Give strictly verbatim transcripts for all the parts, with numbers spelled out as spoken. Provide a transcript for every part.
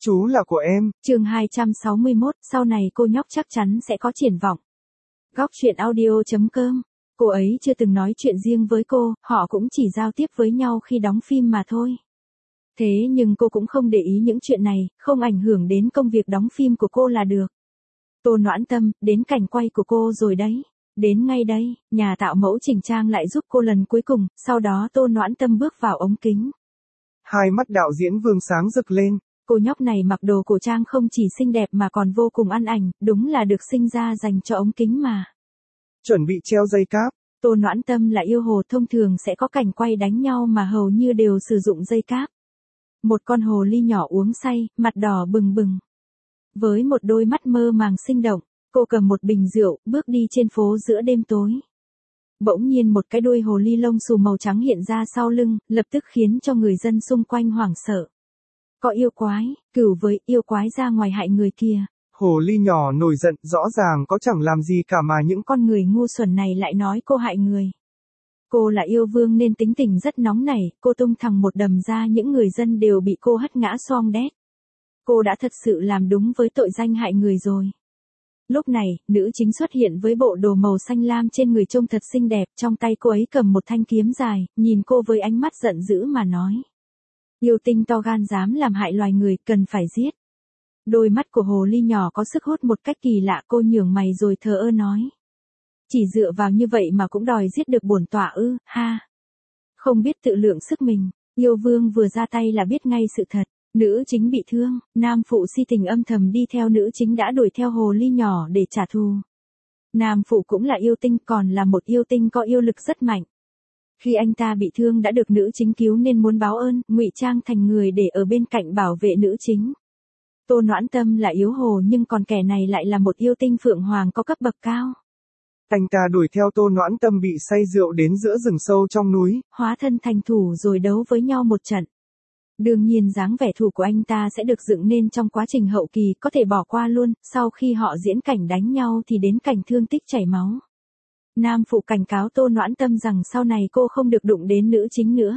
Chú là của em. Chương hai trăm sáu mươi mốt, sau này cô nhóc chắc chắn sẽ có triển vọng. Góc truyện audio chấm com. Cô ấy chưa từng nói chuyện riêng với cô, họ cũng chỉ giao tiếp với nhau khi đóng phim mà thôi. Thế nhưng cô cũng không để ý những chuyện này, không ảnh hưởng đến công việc đóng phim của cô là được. Tô Noãn Tâm, đến cảnh quay của cô rồi đấy. Đến ngay đây, nhà tạo mẫu chỉnh trang lại giúp cô lần cuối cùng, sau đó Tô Noãn Tâm bước vào ống kính. Hai mắt đạo diễn Vương sáng rực lên. Cô nhóc này mặc đồ cổ trang không chỉ xinh đẹp mà còn vô cùng ăn ảnh, đúng là được sinh ra dành cho ống kính mà. Chuẩn bị treo dây cáp. Tô Noãn Tâm là yêu hồ, thông thường sẽ có cảnh quay đánh nhau mà hầu như đều sử dụng dây cáp. Một con hồ ly nhỏ uống say, mặt đỏ bừng bừng. Với một đôi mắt mơ màng sinh động, cô cầm một bình rượu, bước đi trên phố giữa đêm tối. Bỗng nhiên một cái đuôi hồ ly lông xù màu trắng hiện ra sau lưng, lập tức khiến cho người dân xung quanh hoảng sợ. Có yêu quái, cửu với yêu quái ra ngoài hại người kia. Hồ ly nhỏ nổi giận, rõ ràng có chẳng làm gì cả mà những con người ngu xuẩn này lại nói cô hại người. Cô là yêu vương nên tính tình rất nóng nảy, cô tung thẳng một đầm ra, những người dân đều bị cô hất ngã xoong đét. Cô đã thật sự làm đúng với tội danh hại người rồi. Lúc này, nữ chính xuất hiện với bộ đồ màu xanh lam trên người trông thật xinh đẹp, trong tay cô ấy cầm một thanh kiếm dài, nhìn cô với ánh mắt giận dữ mà nói. Yêu tinh to gan dám làm hại loài người, cần phải giết. Đôi mắt của hồ ly nhỏ có sức hút một cách kỳ lạ, cô nhướng mày rồi thờ ơ nói. Chỉ dựa vào như vậy mà cũng đòi giết được bổn tọa ư, ha. Không biết tự lượng sức mình, yêu vương vừa ra tay là biết ngay sự thật. Nữ chính bị thương, nam phụ si tình âm thầm đi theo nữ chính đã đuổi theo hồ ly nhỏ để trả thù. Nam phụ cũng là yêu tinh, còn là một yêu tinh có yêu lực rất mạnh. Khi anh ta bị thương đã được nữ chính cứu nên muốn báo ơn, ngụy trang thành người để ở bên cạnh bảo vệ nữ chính. Tô Noãn Tâm là yếu hồ nhưng còn kẻ này lại là một yêu tinh phượng hoàng có cấp bậc cao. Anh ta đuổi theo Tô Noãn Tâm bị say rượu đến giữa rừng sâu trong núi. Hóa thân thành thủ rồi đấu với nhau một trận. Đương nhiên dáng vẻ thủ của anh ta sẽ được dựng nên trong quá trình hậu kỳ, có thể bỏ qua luôn, sau khi họ diễn cảnh đánh nhau thì đến cảnh thương tích chảy máu. Nam phụ cảnh cáo Tô Noãn Tâm rằng sau này cô không được đụng đến nữ chính nữa.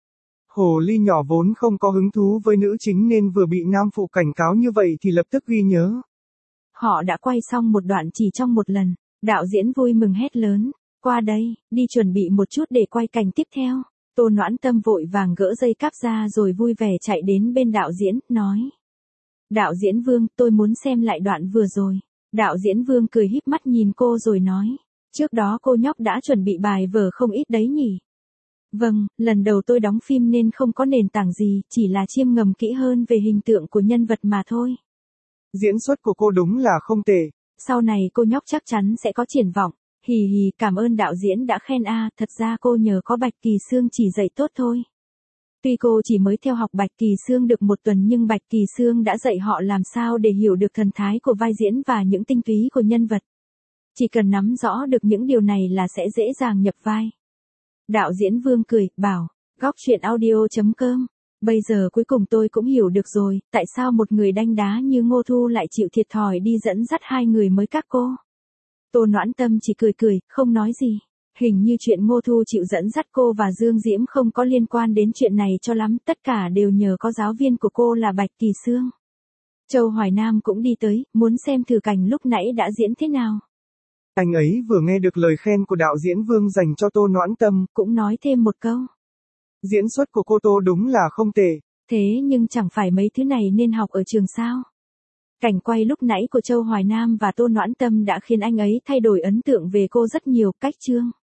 Hồ ly nhỏ vốn không có hứng thú với nữ chính nên vừa bị nam phụ cảnh cáo như vậy thì lập tức ghi nhớ. Họ đã quay xong một đoạn chỉ trong một lần, đạo diễn vui mừng hét lớn, qua đây, đi chuẩn bị một chút để quay cảnh tiếp theo. Tô Noãn Tâm vội vàng gỡ dây cáp ra rồi vui vẻ chạy đến bên đạo diễn, nói. Đạo diễn Vương, tôi muốn xem lại đoạn vừa rồi. Đạo diễn Vương cười híp mắt nhìn cô rồi nói. Trước đó cô nhóc đã chuẩn bị bài vở không ít đấy nhỉ? Vâng, lần đầu tôi đóng phim nên không có nền tảng gì, chỉ là chiêm ngầm kỹ hơn về hình tượng của nhân vật mà thôi. Diễn xuất của cô đúng là không tệ. Sau này cô nhóc chắc chắn sẽ có triển vọng. Hì hì, cảm ơn đạo diễn đã khen a, thật ra cô nhờ có Bạch Kỳ Xương chỉ dạy tốt thôi. Tuy cô chỉ mới theo học Bạch Kỳ Xương được một tuần nhưng Bạch Kỳ Xương đã dạy họ làm sao để hiểu được thần thái của vai diễn và những tinh túy của nhân vật. Chỉ cần nắm rõ được những điều này là sẽ dễ dàng nhập vai. Đạo diễn Vương cười, bảo, góc truyện audio chấm com. Bây giờ cuối cùng tôi cũng hiểu được rồi, tại sao một người đanh đá như Ngô Thu lại chịu thiệt thòi đi dẫn dắt hai người mới các cô. Tô Noãn Tâm chỉ cười cười, không nói gì. Hình như chuyện Ngô Thu chịu dẫn dắt cô và Dương Diễm không có liên quan đến chuyện này cho lắm, tất cả đều nhờ có giáo viên của cô là Bạch Kỳ Xương. Châu Hoài Nam cũng đi tới, muốn xem thử cảnh lúc nãy đã diễn thế nào. Anh ấy vừa nghe được lời khen của đạo diễn Vương dành cho Tô Noãn Tâm, cũng nói thêm một câu. Diễn xuất của cô Tô đúng là không tệ. Thế nhưng chẳng phải mấy thứ này nên học ở trường sao? Cảnh quay lúc nãy của Châu Hoài Nam và Tô Noãn Tâm đã khiến anh ấy thay đổi ấn tượng về cô rất nhiều. Cách chương